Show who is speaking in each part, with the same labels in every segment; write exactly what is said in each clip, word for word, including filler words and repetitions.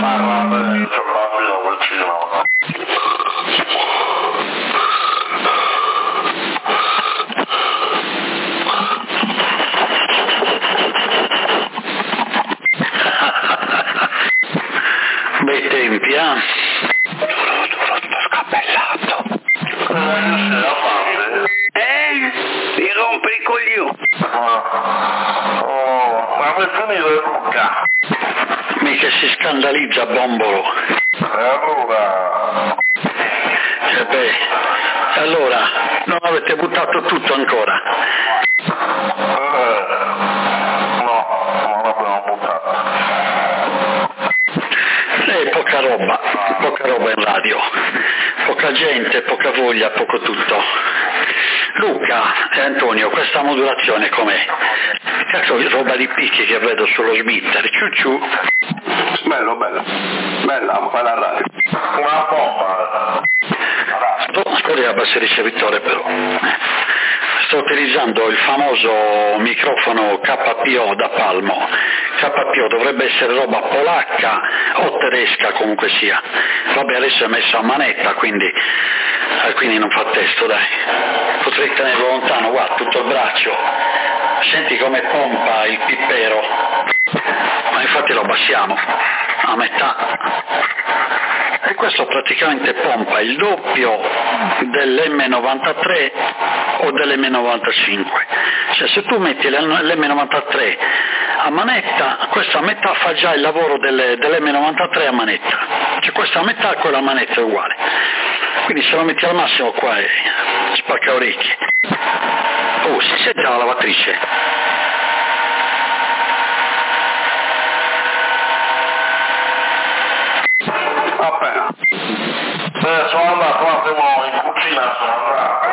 Speaker 1: Ma guarda, c'è un bambino vicino.
Speaker 2: Bei tempi, eh?
Speaker 1: Giuro, giuro, sto scappellato. Cosa sei la fame?
Speaker 3: Eh? Mi rompe i coglioni.
Speaker 1: Ah. Oh, ma mi finito Luca.
Speaker 2: Mica si scandalizza Bombolo.
Speaker 1: E allora?
Speaker 2: Eh beh, allora, non avete buttato tutto ancora?
Speaker 1: Eh, no, non l'abbiamo buttato.
Speaker 2: Eh, poca roba, poca roba in radio. Poca gente, poca voglia, poco tutto. Luca e Antonio, questa modulazione com'è? Cazzo, roba di picchi che vedo sullo sbitter, ciu ciu.
Speaker 3: Bello, bello. Bella, fa la radio.
Speaker 1: Una bomba.
Speaker 2: Oh, scusi, abbassi il ricevitore però. Sto utilizzando il famoso microfono K P O da Palmo. K P O dovrebbe essere roba polacca o tedesca, comunque sia. Vabbè, adesso è messo a manetta, quindi, eh, quindi non fa testo, dai. Potrei tenerlo lontano, guarda, tutto il braccio. Senti come pompa il pippero. Ma infatti lo abbassiamo a metà. E questo praticamente pompa il doppio dell'emme novantatré o dell'emme novantacinque. Cioè se tu metti l'emme novantatré a manetta, questa a metà fa già il lavoro delle, dell'emme novantatré a manetta. Cioè questa a metà e quella a manetta è uguale. Quindi se lo metti al massimo qua è spacca orecchie. Oh, si sente la lavatrice?
Speaker 3: Appena.
Speaker 1: Eh, sono andato un attimo in cucina, sono andato.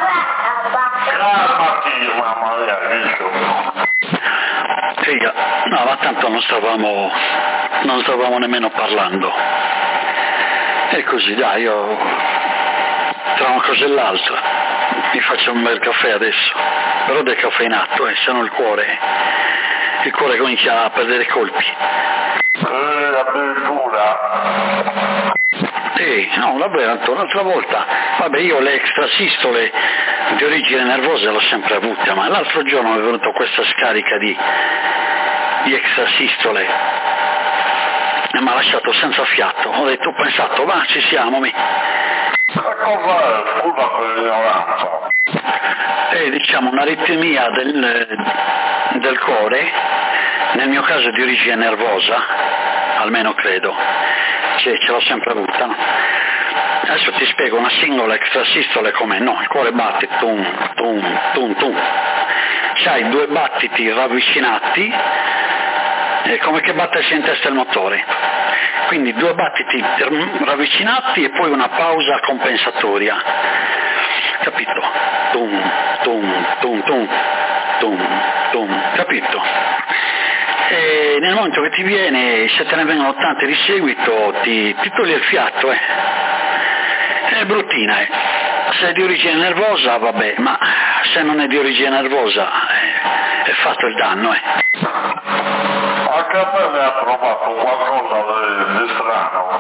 Speaker 1: Calmati, mamma mia, dico.
Speaker 2: Figa, no, ma tanto non stavamo, non stavamo nemmeno parlando. E così, dai, io tra una cosa e l'altra mi faccio un bel caffè adesso, però decaffeinato, e se no il cuore, il cuore comincia a perdere colpi.
Speaker 1: Eh, addirittura.
Speaker 2: Sì, no, vabbè, Antonio, l'altra volta, vabbè, io le extrasistole di origine nervosa l'ho sempre avute, ma l'altro giorno mi è venuta questa scarica di, di extrasistole e mi ha lasciato senza fiato. Ho detto, ho pensato, va, ci siamo, mi.
Speaker 1: Ma cos'è? Scusa per l'ignoranza.
Speaker 2: È, diciamo, un'aritmia del, del cuore, nel mio caso di origine nervosa, almeno credo. Sì, ce l'ho sempre avuta, no? Adesso ti spiego una singola extrasistole com'è, no? Il cuore batte, tum, tum, tum, tum. C'hai due battiti ravvicinati, è come che battesi in testa il motore. Quindi due battiti ravvicinati e poi una pausa compensatoria. Capito? Tum, tum, tum, tum, tum, tum, capito? E nel momento che ti viene, se te ne vengono tante di seguito, ti, ti toglie il fiato, eh. È bruttina, eh. Se è di origine nervosa, vabbè, ma se non è di origine nervosa, eh, è fatto il danno, eh.
Speaker 1: Anche a me mi ha provato qualcosa di, di strano.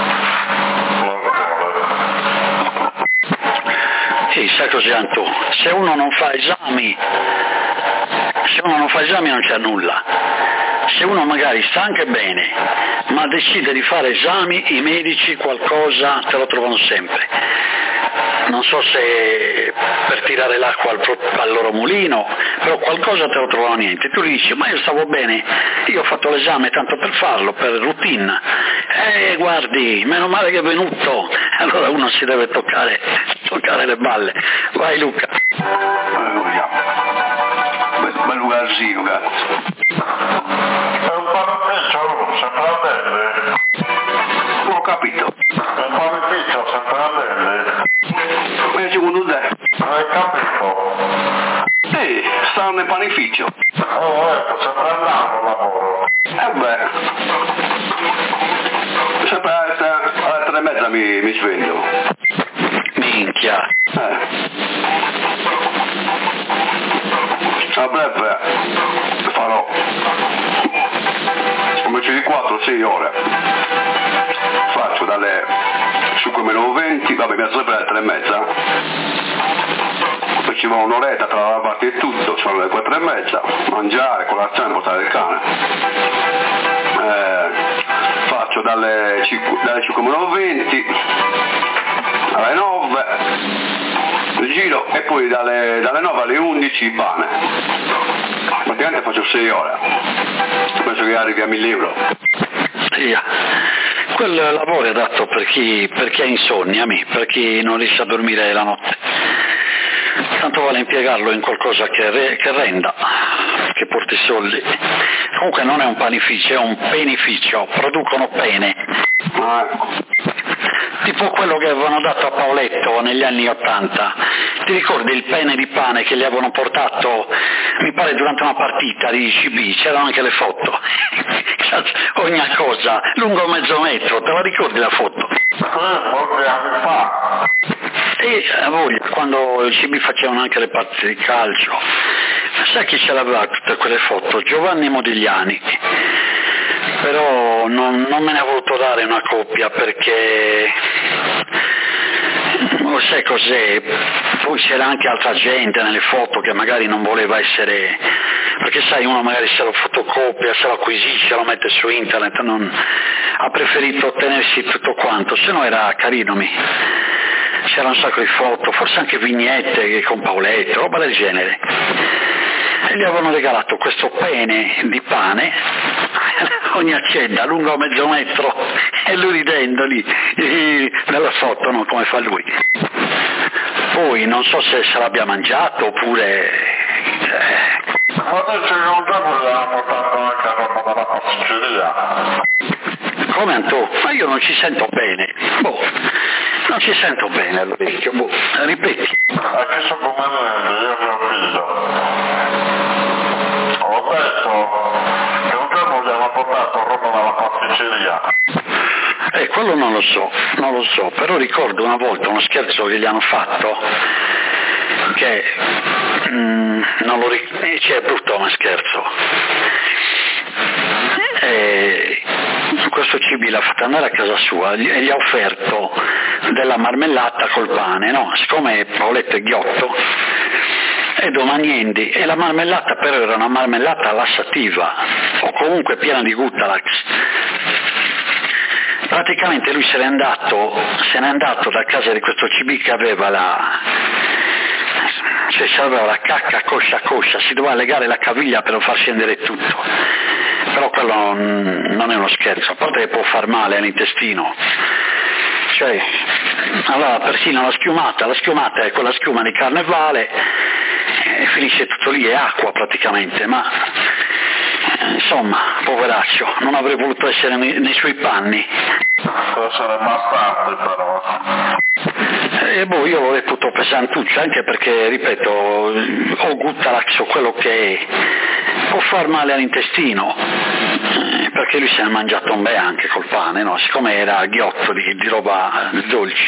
Speaker 2: Sì, sai cos'è, Anto? Se uno non fa esami, se uno non fa esami non c'è nulla. Se uno magari sta anche bene, ma decide di fare esami, i medici qualcosa te lo trovano sempre. Non so se per tirare l'acqua al, pro- al loro mulino, però qualcosa te lo trovano niente. Tu gli dici, ma io stavo bene, io ho fatto l'esame tanto per farlo, per routine. Eh, guardi, meno male che è venuto. Allora uno si deve toccare, toccare le balle. Vai Luca.
Speaker 3: Alleluia. Bel lugarcino, cazzo.
Speaker 1: È un panificio, sempre a belle.
Speaker 3: Non ho capito.
Speaker 1: È un panificio, sempre a belle.
Speaker 3: Ma secondo te?
Speaker 1: Hai capito?
Speaker 3: Eh, stanno nel panificio.
Speaker 1: Oh, ecco, sempre andato al lavoro.
Speaker 3: Eh beh. Sempre alle, alle tre e mezza mi, mi sveglio.
Speaker 2: Minchia.
Speaker 3: Eh. A breve farò invece di quattro sei ore. dalle cinque meno venti, vabbè mi alzo sempre alle tre e mezza, poi ci va un'oretta tra la lavata e tutto, sono le quattro e mezza, mangiare, colazione, portare il cane, eh, faccio dalle cinque meno venti alle nove, giro e poi dalle, dalle nove alle undici pane, praticamente faccio sei ore, penso che arrivi a mille euro.
Speaker 2: Sì, quel lavoro è adatto per chi, per chi ha insonnia, per chi non riesce a dormire la notte, tanto vale impiegarlo in qualcosa che, re, che renda, che porti soldi. Comunque non è un panificio, è un penificio, producono pene.
Speaker 3: Ah.
Speaker 2: Tipo quello che avevano dato a Paoletto negli anni Ottanta. Ti ricordi il pene di pane che gli avevano portato, mi pare durante una partita di C B, c'erano anche le foto, ogni cosa, lungo mezzo metro, te la ricordi la foto?
Speaker 1: Molti anni fa.
Speaker 2: E a voglia, quando il C B facevano anche le partite di calcio, sai chi ce l'aveva tutte quelle foto? Giovanni Modigliani. Però non, non me ne ha voluto dare una copia perché, non sai cos'è, poi c'era anche altra gente nelle foto che magari non voleva essere, perché sai uno magari se lo fotocopia, se lo acquisisce, lo mette su internet, non, ha preferito tenersi tutto quanto, se no era carino, mi, c'era un sacco di foto, forse anche vignette con Paoletto, roba del genere. E gli avevano regalato questo pene di pane, ogni accenda, lungo mezzo metro, e lui ridendo lì, nella foto, no, come fa lui. Poi non so se se l'abbia mangiato oppure... Eh.
Speaker 1: Ma dice che un giorno gli hanno portato anche roba dalla pasticceria.
Speaker 2: Come Antò? Ma io non ci sento bene. Boh, non ci sento bene all'orecchio, boh, ripeti.
Speaker 1: A chi sono conveniente, io e mio figlio. Ho detto che un giorno gli hanno portato roba dalla pasticceria.
Speaker 2: Eh, quello non lo so, non lo so, però ricordo una volta uno scherzo che gli hanno fatto, che mm, non lo ricordo, eh, cioè è brutto uno scherzo. E questo C B l'ha fatto andare a casa sua e gli ha offerto della marmellata col pane, no? Siccome Paoletto è ghiotto, e domanienti, e la marmellata però era una marmellata lassativa, o comunque piena di Gutalax. Praticamente lui se n'è andato, se n'è andato da casa di questo C B che aveva la, cioè aveva la cacca coscia a coscia, si doveva legare la caviglia per non far scendere tutto, però quello non, non è uno scherzo, a parte che può far male all'intestino, cioè, allora persino la schiumata, la schiumata è quella schiuma di carnevale e finisce tutto lì, è acqua praticamente, ma insomma, poveraccio, non avrei voluto essere nei, nei suoi panni.
Speaker 1: Deve essere bastante però.
Speaker 2: E boh, io lo reputo pesantuccio, anche perché, ripeto, o Gutalax o quello che è, può far male all'intestino, eh, perché lui se ne è mangiato un bel anche col pane, no? Siccome era ghiotto di, di roba dolce.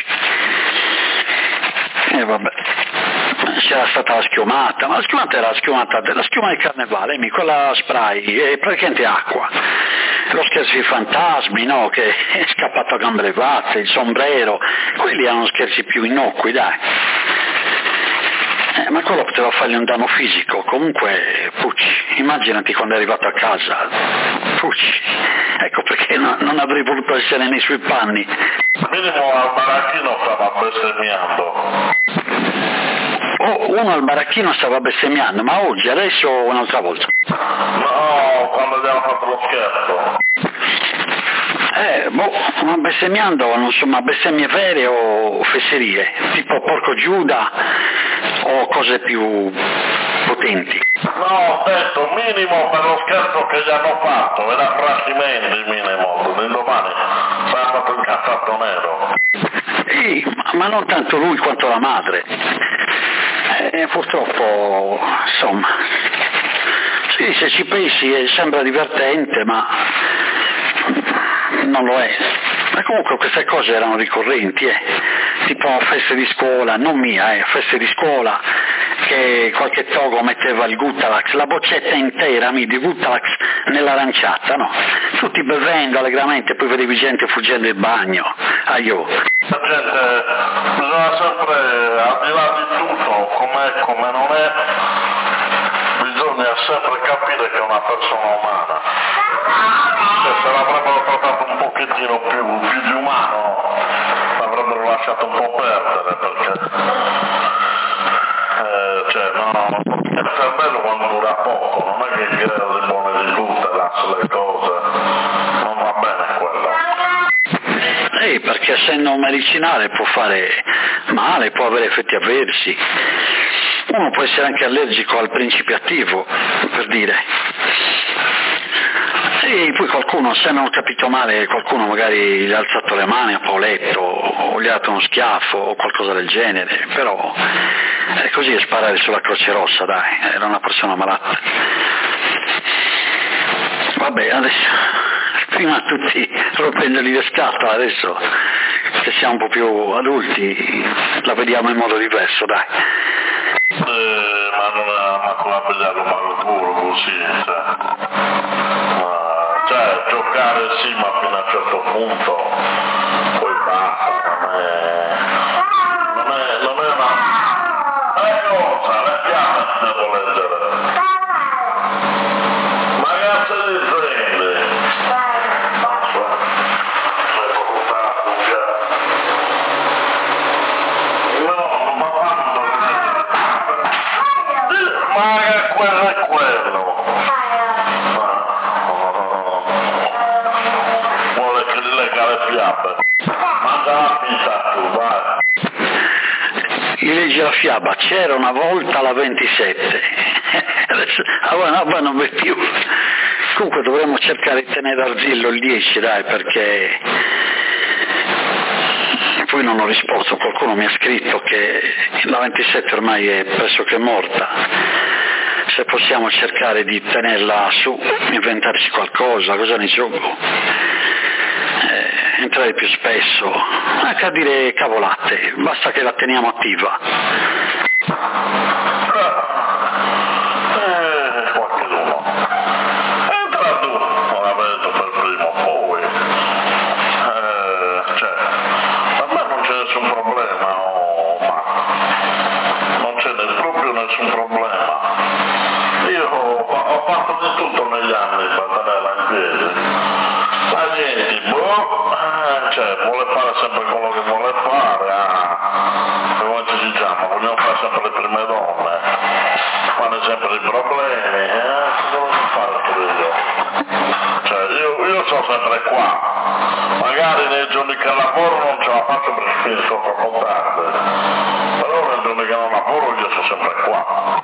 Speaker 2: E vabbè. C'era stata la schiumata, ma la schiumata era la schiumata della schiuma di carnevale, mi quella spray, è praticamente acqua. Lo scherzo di fantasmi, no, che è scappato a gambe levate, il sombrero, quelli erano scherzi più innocui, dai. Eh, ma quello poteva fargli un danno fisico, comunque, pucci, immaginati quando è arrivato a casa, pucci, ecco perché no, non avrei voluto essere nei suoi panni.
Speaker 1: Minimo al baracchino stava bestemmiando.
Speaker 2: Oh, uno al baracchino stava bestemmiando, ma oggi, adesso o un'altra volta?
Speaker 1: No, quando gli hanno fatto lo scherzo.
Speaker 2: Eh, boh, ma bestemmiando, non so, ma bestemmie vere o fesserie, tipo porco Giuda o cose più potenti?
Speaker 1: No, ho detto minimo per lo scherzo che gli hanno fatto, era frascimenti minimo, l'indomani sarà stato incazzato nero.
Speaker 2: Sì, ma, ma non tanto lui quanto la madre. Eh, purtroppo, insomma, sì, se ci pensi eh, sembra divertente, ma non lo è. Ma comunque queste cose erano ricorrenti, eh. Tipo feste di scuola, non mia, eh, feste di scuola, che qualche togo metteva il Gutalax, la boccetta intera mi di Gutalax nell'aranciata, no? Tutti bevendo allegramente, poi vedevi gente fuggendo il bagno. Aio.
Speaker 1: La gente bisogna sempre, al di là di tutto, com'è, come non è, bisogna sempre capire che è una persona umana. Cioè, se l'avrebbero trattato un pochettino più, più di umano, l'avrebbero lasciato un po' perdere, perché eh, cioè, no, il cervello quando dura poco, non è che il grado di buone di tutte, lascia le cose, non va bene quello.
Speaker 2: Sì, perché essendo un medicinale può fare male, può avere effetti avversi. Uno può essere anche allergico al principio attivo, per dire. E poi qualcuno, se non ho capito male, qualcuno magari gli ha alzato le mani a Paoletto, o gli ha dato uno schiaffo, o qualcosa del genere, però è così a sparare sulla Croce Rossa, dai, era una persona malata. Vabbè, adesso, prima tutti rompendoli le scatole, adesso che siamo un po' più adulti, la vediamo in modo diverso, dai.
Speaker 1: Eh, ma non è ma come a pigliare un malocuro così, cioè. Cioè, giocare sì, ma fino a un certo punto, poi basta, non è, non è, non è una, è cosa, le piante devo leggere, ma cazzo di prende, non so, c'è portato, no, ma quando, ma che quello è quello. Manda la pizza tu, vai.
Speaker 2: Gli leggi la fiaba, c'era una volta la ventisette, adesso ah, non v'è più. Comunque dovremmo cercare di tenere Arzillo il dieci, dai, perché poi non ho risposto, qualcuno mi ha scritto che la ventisette ormai è pressoché morta. Se possiamo cercare di tenerla su, inventarci qualcosa, cosa ne gioco? Entrare più spesso, anche a dire cavolate, basta che la teniamo attiva.
Speaker 1: Eh, qualcuno. Entra tu, non la vedo per prima o poi. Eh, cioè, a me non c'è nessun problema, oh, ma non c'è proprio nessun problema. Io ho, ho fatto di tutto negli anni per tenerla in piedi. La gente, boh, eh, cioè, vuole fare sempre quello che vuole fare, ah, come ci diciamo, vogliamo fare sempre le prime donne, fanno sempre i problemi, eh, cosa voglio fare io? Cioè, io, io sono sempre qua, magari nei giorni che lavoro non ce la faccio perché finisco troppo tardi, però nei giorni che non lavoro io sono sempre qua.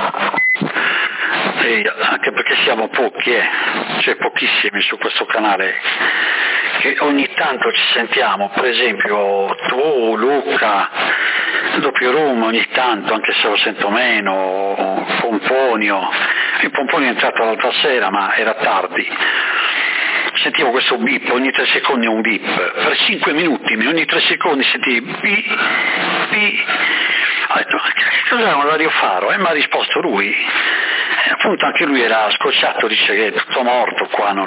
Speaker 2: Sì, anche perché siamo pochi, eh. Cioè pochissimi su questo canale, che ogni tanto ci sentiamo, per esempio tu, Luca, Doppio Room ogni tanto, anche se lo sento meno, Pomponio, il Pomponio è entrato l'altra sera ma era tardi, sentivo questo bip, ogni tre secondi un bip, per cinque minuti, ogni tre secondi sentivi bip, bip, cos'è un radiofaro? E mi ha risposto lui, e appunto anche lui era scocciato, dice che è tutto morto qua, non,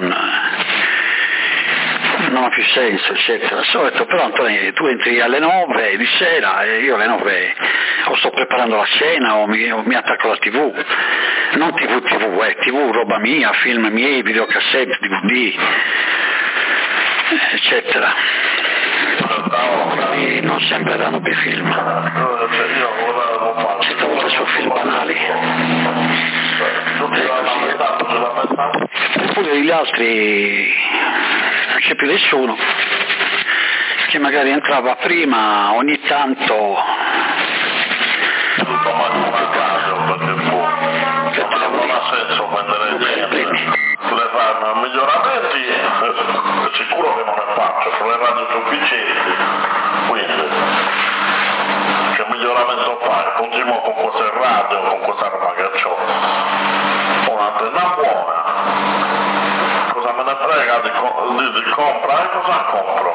Speaker 2: non ha più senso, eccetera. So, ho detto, però Antonio, tu entri alle nove di sera e io alle nove o sto preparando la cena o mi, o mi attacco alla tivù, non tivù tivù, eh, tivù roba mia, film miei, videocassette, D V D, eccetera. E non sempre danno bei film, certe volte sono film banali. Eppure gli altri non c'è più nessuno, che magari entrava prima, ogni tanto
Speaker 1: Tutto magnificato perché non ha senso prendere gente, le fanno miglioramenti, è sicuro che non ne faccio, sono le radio sufficienti, quindi che miglioramento fai? Continuo con queste radio, con questa roba che ho, un'antenna buona, cosa me ne frega di, di, di comprare, cosa compro?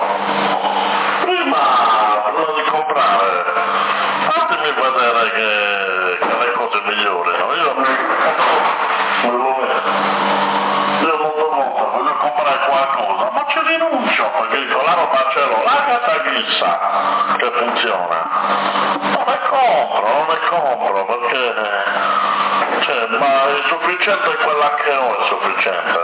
Speaker 1: Prima, prima di comprare, fatemi vedere che, che le chissà che funziona. Non ne compro, non ne compro perché cioè, ma è sufficiente quella che ho, è sufficiente.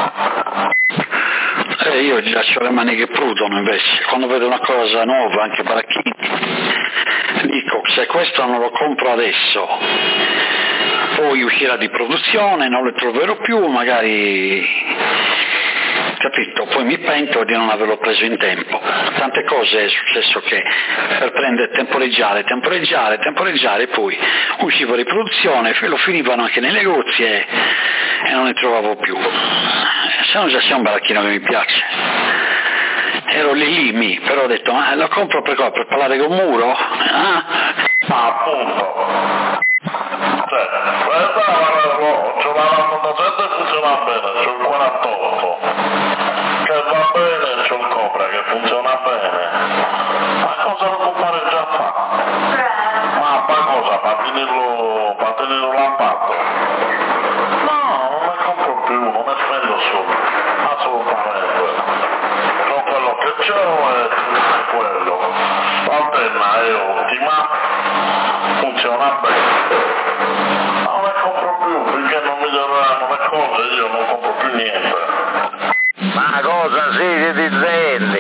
Speaker 2: Eh, io gli lascio le mani che prudono invece, quando vedo una cosa nuova, anche baracchini, dico se questo non lo compro adesso, poi uscirà di produzione, non lo troverò più, magari, capito, poi mi pento di non averlo preso in tempo. Tante cose è successo che per prendere temporeggiare, temporeggiare, temporeggiare, poi uscivo di produzione, lo finivano anche nei negozi e, e non ne trovavo più. Se no già sia un baracchino che mi piace. Ero lì lì, mi, però ho detto, ma lo compro per cosa? Per parlare con muro? Ah,
Speaker 1: appunto. Cioè, questa c'ho la novantasette e funziona bene, c'ho il quarantotto, che va bene, c'ho il Cobra che funziona bene. Ma cosa lo compare già fa? Ma ma cosa? Ma tenerlo, ma tenerlo lampato? No, non ne compro più, non ne spendo su, assolutamente. Con quello che c'ho è quello. L'antenna è ottima, funziona bene. Non ne compro più, finché non miglioreranno le cose io non compro più niente.
Speaker 4: Ma cosa siete di zelli?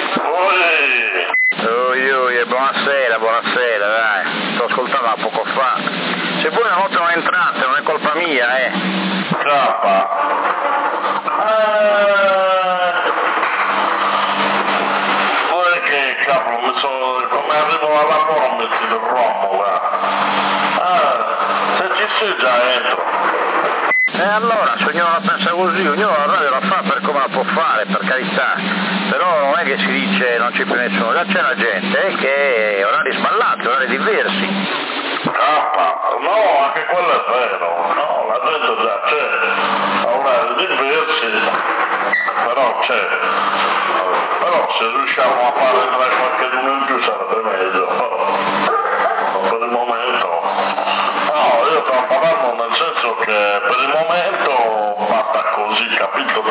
Speaker 1: Ui!
Speaker 4: Ui ui, buonasera, buonasera, dai, sto ascoltando da poco fa. Se voi una notte non entrate non è colpa mia, eh.
Speaker 1: Cappa. Eh... Poi che cavolo, mi sono... come arrivo al lavoro mi si rompo, guarda. Ah, se ci sei già entro.
Speaker 4: E allora, se ognuno la pensa così, ognuno la radio la fa per come la può fare, per carità. Però non è che si dice non c'è più nessuno, già c'è la gente eh, che è orari sballati, orari diversi.
Speaker 1: Cappa, no, anche quello è vero, no, la gente già c'è, ha orari diversi, però c'è. Però se riusciamo a fare entrare qualche uno in più sarebbe meglio. Per il momento. No, io sto parlando nel senso che per il momento fatta così, capito?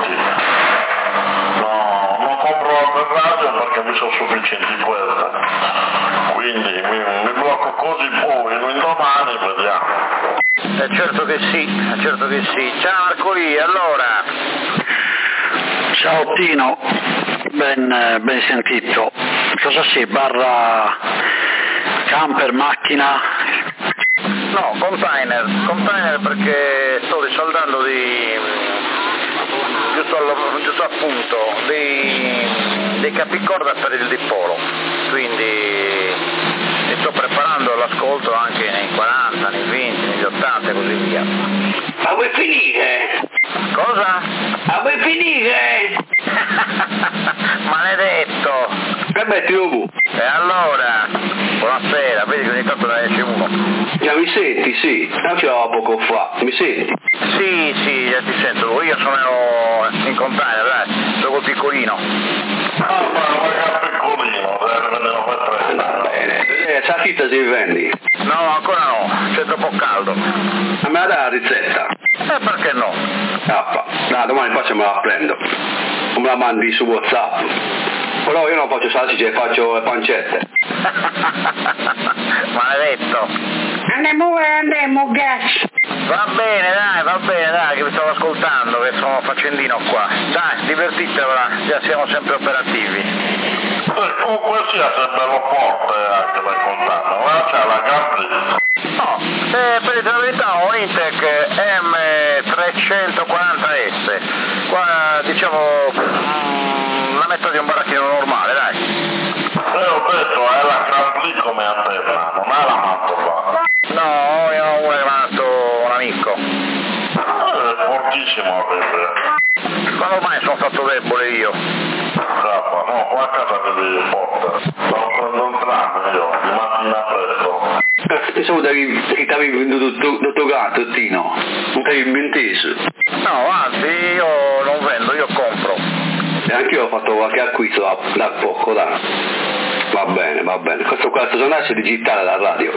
Speaker 1: No, non compro per radio perché mi sono sufficienti queste. Quindi mi, mi blocco così, poi in domani vediamo.
Speaker 4: Eh certo che sì, certo che sì. Ciao Marcolì, allora.
Speaker 2: ciao Tino, ben, ben sentito. Cosa sei, barra camper, macchina?
Speaker 4: No, container, container perché sto risaldando di, giusto, allo, giusto appunto, dei, dei capicorda per il dipolo, quindi mi sto preparando all'ascolto anche nei quaranta, nei venti, negli ottanta e così via.
Speaker 5: Ma vuoi finire?
Speaker 4: Cosa?
Speaker 5: Ma vuoi finire?
Speaker 4: Maledetto!
Speaker 3: Che metti tu?
Speaker 4: E allora? Buonasera, vedi che ogni tanto ne esce uno.
Speaker 3: Già mi senti, sì, non ce l'avevo poco fa, mi senti?
Speaker 4: Sì, sì, già ti sento, io sono in container, dai, sono col piccolino.
Speaker 1: Ah, ma non è piccolino, deve vedere per trenta.
Speaker 3: Bene, eh, sa fitta si vendi?
Speaker 4: No, ancora no, c'è troppo caldo.
Speaker 3: Ma me la dai la ricetta?
Speaker 4: E perché no?
Speaker 3: Cappa, no, domani faccio me la prendo. O me la mandi su WhatsApp. Però io non faccio salsicce, faccio le pancette.
Speaker 4: Maledetto.
Speaker 5: Andiamo, andiamo, gas.
Speaker 4: Va bene, dai, va bene, dai, che vi stavo ascoltando, che sono faccendino qua. Dai, divertitevela, già siamo sempre operativi.
Speaker 1: Eh, comunque sia sempre lo forte anche da contare, ma c'è la Gambri.
Speaker 4: No, eh, per la verità ho un Intec M trecentoquaranta S, qua diciamo mm, la metà di un baracchino normale, dai.
Speaker 1: E ho detto, è la Gambri come antenna, non è la Mantova.
Speaker 4: No, io ho una che mi ha dato un amico.
Speaker 1: Eh, è fortissimo invece.
Speaker 4: Quando ormai sono stato debole io?
Speaker 1: Cappa, no, qua a casa devi forte. Stavo prendendo un tram io, di mattina presto.
Speaker 3: Pensavo che ti avevi venduto il tuo gatto, Tino. Non ti avevi inteso.
Speaker 4: No, anzi, io non vendo, io compro.
Speaker 3: E anche io ho fatto qualche acquisto da, da poco, dai. Va bene, va bene. Questo qua è stato un digitale da radio.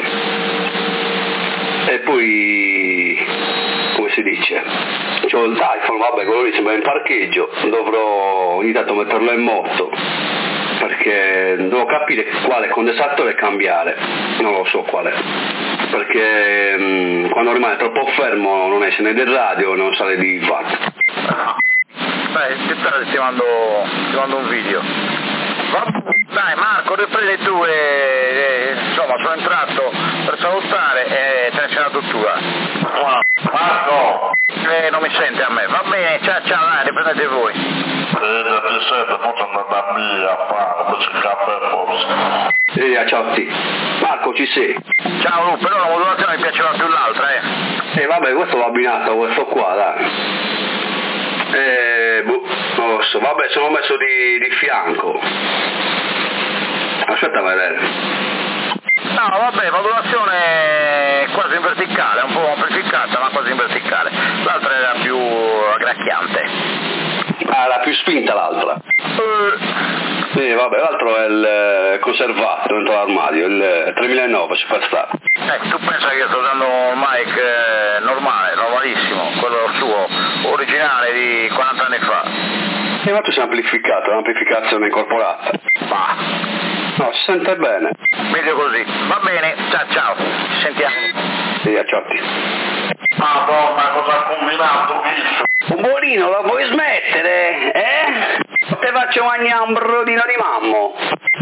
Speaker 3: E poi, come si dice, c'ho il iPhone, vabbè, quello lì sembra in parcheggio, dovrò ogni tanto metterlo in moto. perché devo capire quale condensatore cambiare, non lo so quale, perché mh, quando rimane troppo fermo non esce né del radio, non sale di watt.
Speaker 4: Dai, aspettate, ti mando, ti mando un video. Va, dai Marco, riprendi tu e, e insomma sono entrato per salutare e te ne c'è una tuttura.
Speaker 1: Marco!
Speaker 4: Eh, non mi sente a me, va bene, ciao ciao, dai, riprendete voi.
Speaker 1: Eh, ti sento, forse andata via a fare, per il caffè forse.
Speaker 3: Ehi, a ciao a te. Marco, ci sei?
Speaker 4: Ciao Lu, però la modulazione mi piaceva più l'altra, eh.
Speaker 3: Eh vabbè, questo va abbinato a questo qua, dai. Eh, boh, non lo so, vabbè, sono messo di, di fianco. Aspetta a vedere.
Speaker 4: No, vabbè, modulazione quasi in verticale, un po' amplificata, ma quasi in verticale. L'altra era più aggracchiante.
Speaker 3: Ah, la più spinta l'altra.
Speaker 4: Eh.
Speaker 3: Sì, vabbè, l'altro è il conservato dentro l'armadio, il tremilanove Superstar.
Speaker 4: Eh, tu pensa che io sto usando un mic eh, normale, normalissimo, quello suo, originale di quaranta anni fa.
Speaker 3: E ma tu sei amplificato, è un'amplificazione incorporata.
Speaker 4: Bah.
Speaker 3: No, si sente bene.
Speaker 4: Meglio così. Va bene, ciao ciao, ci sentiamo.
Speaker 3: Sì, a ciotti.
Speaker 1: Madonna, cosa ha combinato Ghisso?
Speaker 3: Un bolino, lo puoi smettere, eh? Te faccio mangiare un brodino di mammo.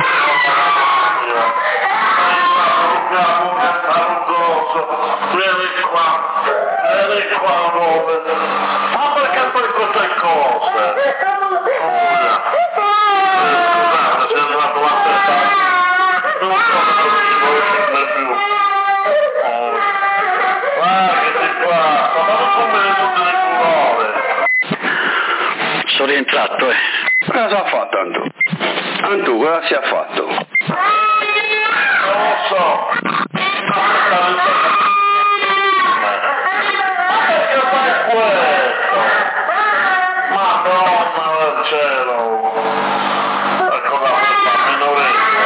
Speaker 1: Vieni qua, vieni qua, amore. Ma perché fai queste cose? Scusate, sei andato a aspettare. Non so se ci vuoi scendere più. Guardati qua, ma non come tutte le colore.
Speaker 2: Sono rientrato, eh.
Speaker 3: Cosa si è fatto, Antu? Antu, cosa si è fatto?
Speaker 1: Non lo so. Perché fai questo? Madonna del cielo! Ecco la questa minorenza.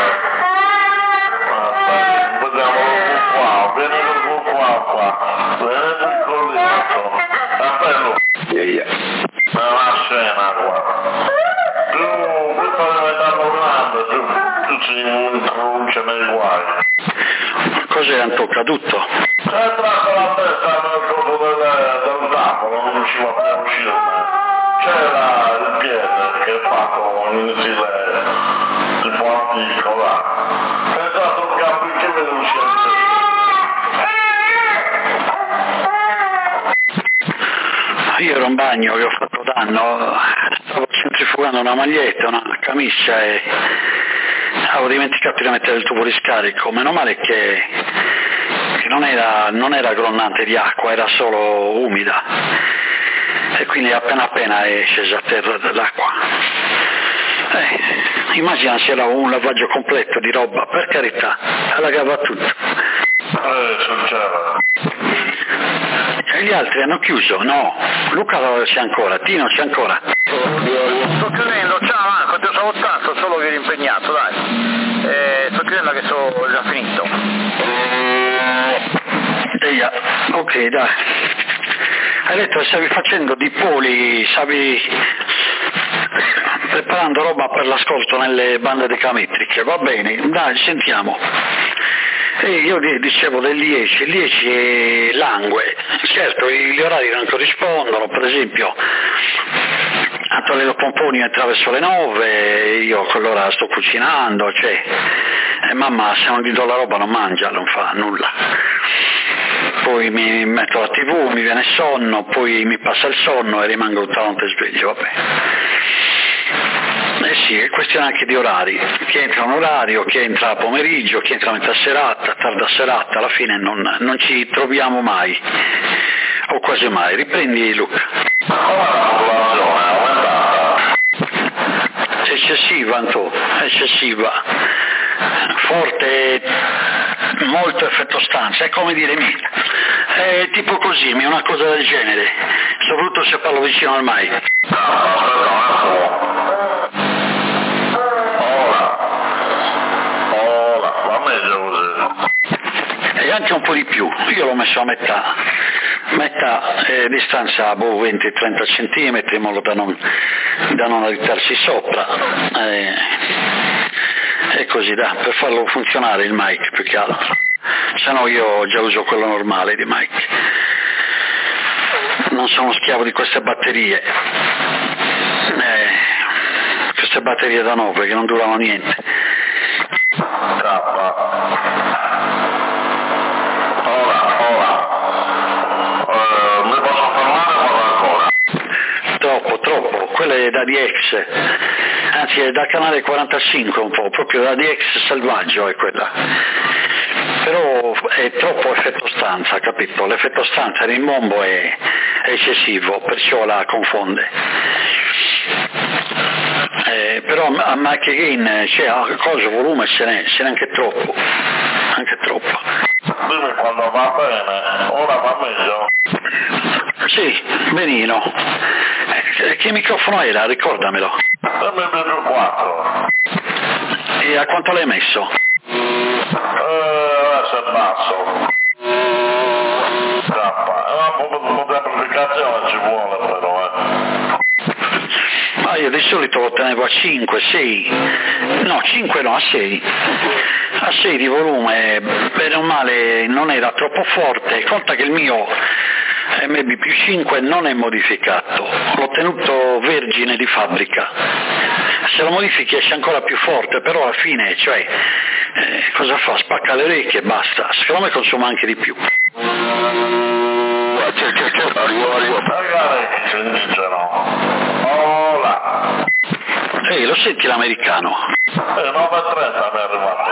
Speaker 1: Vediamo qua, vieni qua qua. Vieni piccolino. Appello.
Speaker 3: Yeah.
Speaker 1: È una scena qua. Tu, questo deve andare volando, tu, tu ci introduce nei guai.
Speaker 2: Cos'è un toccaduto?
Speaker 1: C'è entrato la testa nel corpo del, del tavolo, non riusciva più a uscirne. C'era il piede che è fatto in stile tipo antico là. È entrato un capo in piede e non riusciva più a uscire.
Speaker 2: Io ero in bagno, che ho fatto danno, stavo centrifugando una maglietta, una camicia e avevo dimenticato di mettere il tubo di scarico. Meno male che, che non era, non era gronnante di acqua, era solo umida e quindi appena appena è scesa a terra dell'acqua. Eh, immagina se era un lavaggio completo di roba, per carità, allagava tutto.
Speaker 1: Eh, succede.
Speaker 2: E gli altri hanno chiuso? No. Luca c'è ancora, Tino c'è ancora.
Speaker 4: Sto chiudendo, ciao Marco, ti ho salutato, solo che eri impegnato, dai. Eh, sto chiudendo che sono già finito.
Speaker 2: Eia, ok, dai. Hai detto che stavi facendo di poli, stavi preparando roba per l'ascolto nelle bande decametriche, va bene, dai, sentiamo. E io dicevo dell'I E C, l'I E C è langue, certo gli orari non corrispondono, per esempio Antonello Pomponi entra verso le nove, io allora sto cucinando, cioè, e mamma se non gli do la roba non mangia, non fa nulla. Poi mi metto la tivù, mi viene sonno, poi mi passa il sonno e rimango tutta la notte sveglio, vabbè. Eh sì, è questione anche di orari, chi entra un orario, chi entra a pomeriggio, chi entra a metà serata, tarda serata, alla fine non, non ci troviamo mai, o quasi mai. Riprendi Luca. Eccessiva, Antò, eccessiva, forte, molto effetto stanza, è come dire mi, è tipo così, una cosa del genere, soprattutto se parlo vicino al mic. E anche un po' di più, io l'ho messo a metà, metà eh, distanza boh, venti trenta centimetri in modo da non, da non arittarsi sopra. Eh, E così da, per farlo funzionare il mic più che altro. Se no io già uso quello normale di mic. Non sono schiavo di queste batterie. Eh, queste batterie da nove che non durano niente.
Speaker 1: Ora, ora. Eh, mi posso fermare o vado ancora?
Speaker 2: Troppo, troppo. Quella è da D X. Anzi è da canale quarantacinque un po', proprio da D X selvaggio è quella. Però è troppo effetto stanza, capito? L'effetto stanza in mombo è, è eccessivo, perciò la confonde. Eh, però a mic gain, cioè a cosa volume ce n'è, ce n'è anche troppo, anche troppo.
Speaker 1: Dimmi quando va bene, ora va meglio.
Speaker 2: Sì, benino. Eh, che microfono era? Ricordamelo.
Speaker 1: M P più quattro.
Speaker 2: E a quanto l'hai messo?
Speaker 1: Eh, adesso è basso. Scappa. Eh, un po' di amplificazione ci vuole però, eh.
Speaker 2: Ma io di solito lo tenevo a cinque, sei, no cinque no, a sei, a sei di volume, bene o male non era troppo forte, conta che il mio M B più cinque non è modificato, l'ho tenuto vergine di fabbrica, se lo modifichi esce ancora più forte, però alla fine, cioè, eh, cosa fa? Spacca le orecchie e basta, secondo me consuma anche di più.
Speaker 1: Magari ci dicono. Hola.
Speaker 2: Ehi, lo senti l'americano?
Speaker 1: Eh, nove e trenta mi è arrivato.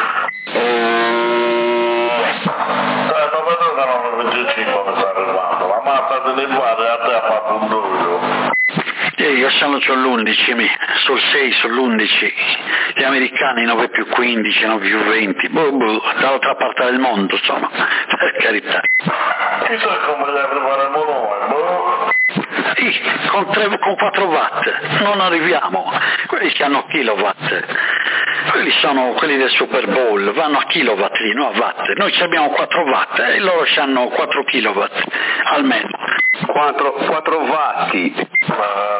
Speaker 1: Eh, nove e trenta, nove e venticinque mi sta arrivando. La mappa di linguaggio a te ha fatto un dubbio.
Speaker 2: E io sono sull'undici, sul sei, sull'undici, gli americani nove più quindici, nove più venti, boh, boh, dall'altra parte del mondo, insomma, per carità.
Speaker 1: Chissà come gli arriveremo noi, boh.
Speaker 2: Sì, con, tre, con quattro watt, non arriviamo, quelli che hanno kilowatt, quelli sono quelli del Super Bowl, vanno a kilowatt lì, no a watt, noi ci abbiamo quattro watt e loro hanno quattro kilowatt, almeno.
Speaker 3: quattro, quattro watti.
Speaker 1: Eh,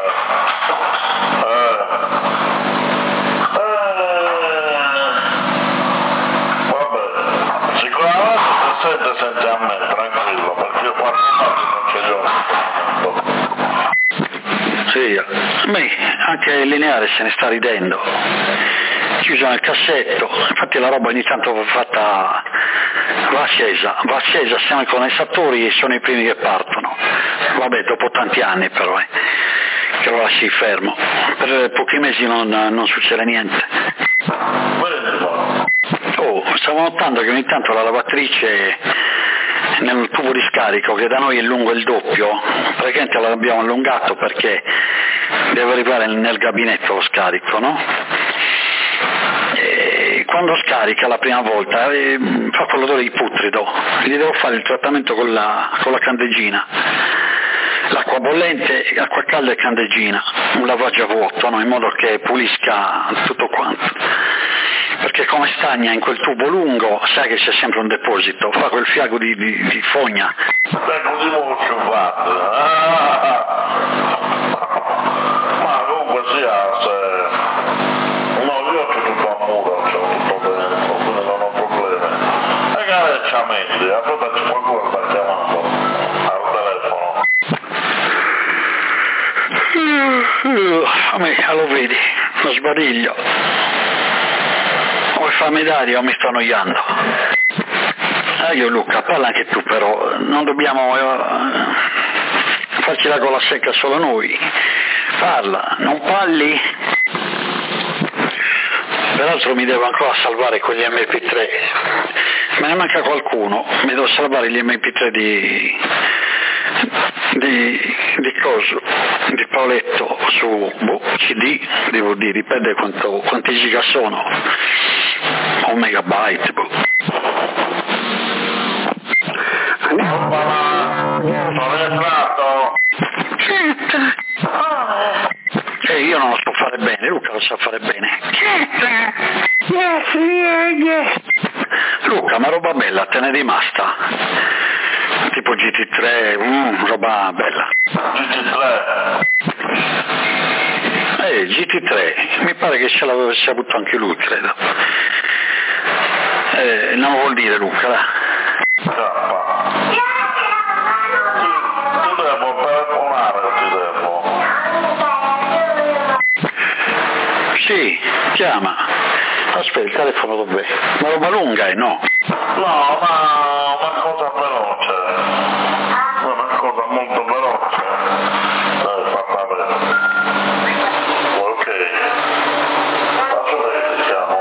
Speaker 1: eh, eh, vabbè, sicuramente se sente sente a me, tranquillo, perché io quattro fatti non ce li ho.
Speaker 2: Sì, a me anche il lineare se ne sta ridendo, chiuso nel cassetto, infatti la roba ogni tanto va fatta, va accesa, va accesa, siamo i condensatori e sono i primi che partono, vabbè dopo tanti anni però, eh, che lo lasci fermo, per pochi mesi non, non succede niente. Oh, stavo notando che ogni tanto la lavatrice nel tubo di scarico, che da noi è lungo il doppio, praticamente l'abbiamo allungato perché deve arrivare nel gabinetto lo scarico, no? E quando scarica la prima volta eh, fa quell'odore di putrido, gli devo fare il trattamento con la, con la candeggina, l'acqua bollente, acqua calda e candeggina, un lavaggio a vuoto, no? In modo che pulisca tutto quanto. Perché come stagna in quel tubo lungo, sai che c'è sempre un deposito, fa quel fiago di, di, di fogna.
Speaker 1: Beh, così non ci ho fatto. Ah, ma comunque sia, se... No, io ho tutto a muro, c'ho tutto dentro, quindi non ho problemi. E garecciamenti, a volte c'è qualcuno che sta chiamando al telefono.
Speaker 2: A me, lo vedi, lo sbadiglio. Vuoi farmi d'aria o mi sto annoiando? Ah, io Luca, parla anche tu però, non dobbiamo eh, farci la gola secca solo noi. Parla, non parli? Peraltro mi devo ancora salvare quegli M P tre, me ne manca qualcuno, mi devo salvare gli M P tre di... di... di coso, di Paoletto su boh, C D, devo dire, dipende quanto, quanti giga sono, o megabyte, boh.
Speaker 1: Sono entrato.
Speaker 2: Eh, io non lo so fare bene, Luca lo sa fare bene. Luca, ma roba bella, te ne è rimasta? Tipo G T tre, mm, roba bella.
Speaker 1: G T tre.
Speaker 2: Eh, tre, G T tre, mi pare che ce l'avesse avuto anche lui, credo. Eh, non vuol dire Luca, là.
Speaker 1: Cappa. Ti, ti devo telefonare, ti devo.
Speaker 2: Sì, chiama. Aspetta, il telefono dov'è? Una roba lunga, eh, no?
Speaker 1: No, ma una cosa veloce. Una cosa molto veloce. Dai, fa sapere. Ok. Faccio vedere, siamo.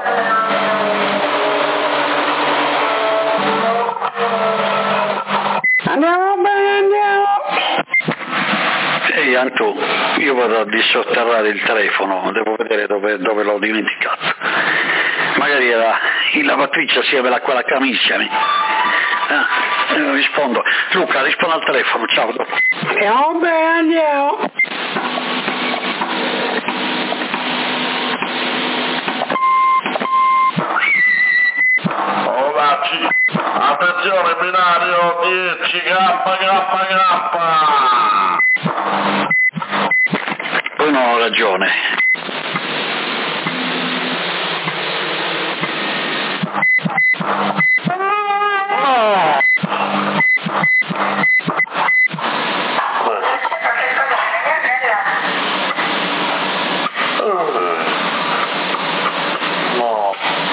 Speaker 5: Andiamo bene, andiamo.
Speaker 2: Ehi Antu, io vado a dissotterrare il telefono, devo vedere dove, dove l'ho dimenticato. Magari era in lavatrice assieme a quella camicia. Ah, rispondo. Luca, rispondo al telefono, ciao.
Speaker 5: Andiamo bene, andiamo.
Speaker 1: Ora ci... Attenzione, binario dieci, grappa, grappa, grappa.
Speaker 2: Poi non ho ragione.
Speaker 1: No.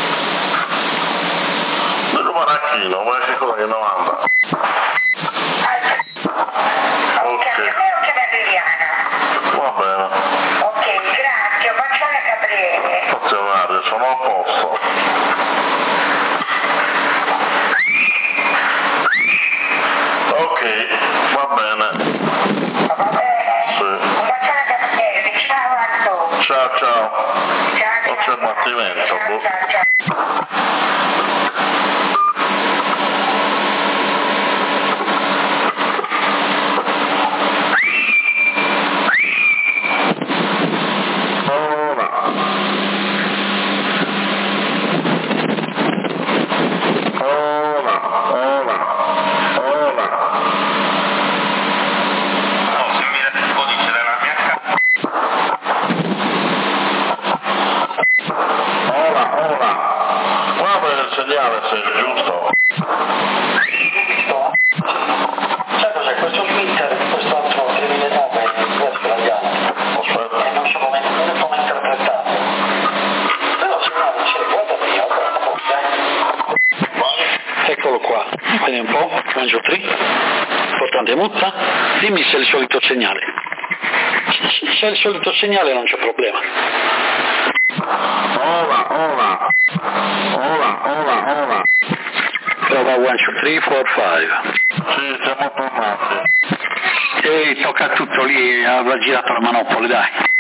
Speaker 1: Vedo Maracchino, ma che cosa che non anda? Ok. Va bene.
Speaker 6: Ok, grazie, un bacione Gabriele.
Speaker 1: Stazionario, sono a posto. Ok, va bene.
Speaker 6: Va bene?
Speaker 1: Sì.
Speaker 6: Un bacione Gabriele, ciao a tutti.
Speaker 1: Ciao ciao.
Speaker 6: Ciao,
Speaker 1: Non c'è battimento,
Speaker 6: ciao,
Speaker 1: boh.
Speaker 6: ciao, ciao.
Speaker 1: Ora. Ora, ora, ora.
Speaker 3: No, se mi dai il codice della mia casa.
Speaker 1: Ora, ora. Guarda il segnale se è giusto.
Speaker 2: Sai cos'è? Questo Twitter, quest'altro crimine nome, questo italiano,
Speaker 1: Aspetta.
Speaker 2: e non so come, non so come interpretarlo. Però se no dice, guarda mia, guarda un po', dai. Eccolo qua, vedi un po', mangio tri, importante mutta, dimmi se è il solito segnale. Se è il solito segnale non c'è problema.
Speaker 1: Ora, ora. Ora, ora, ora.
Speaker 2: Prova uno, due, tre, quattro, cinque.
Speaker 1: Sì, siamo tornati.
Speaker 2: E tocca tutto lì, avrà girato la manopole, dai.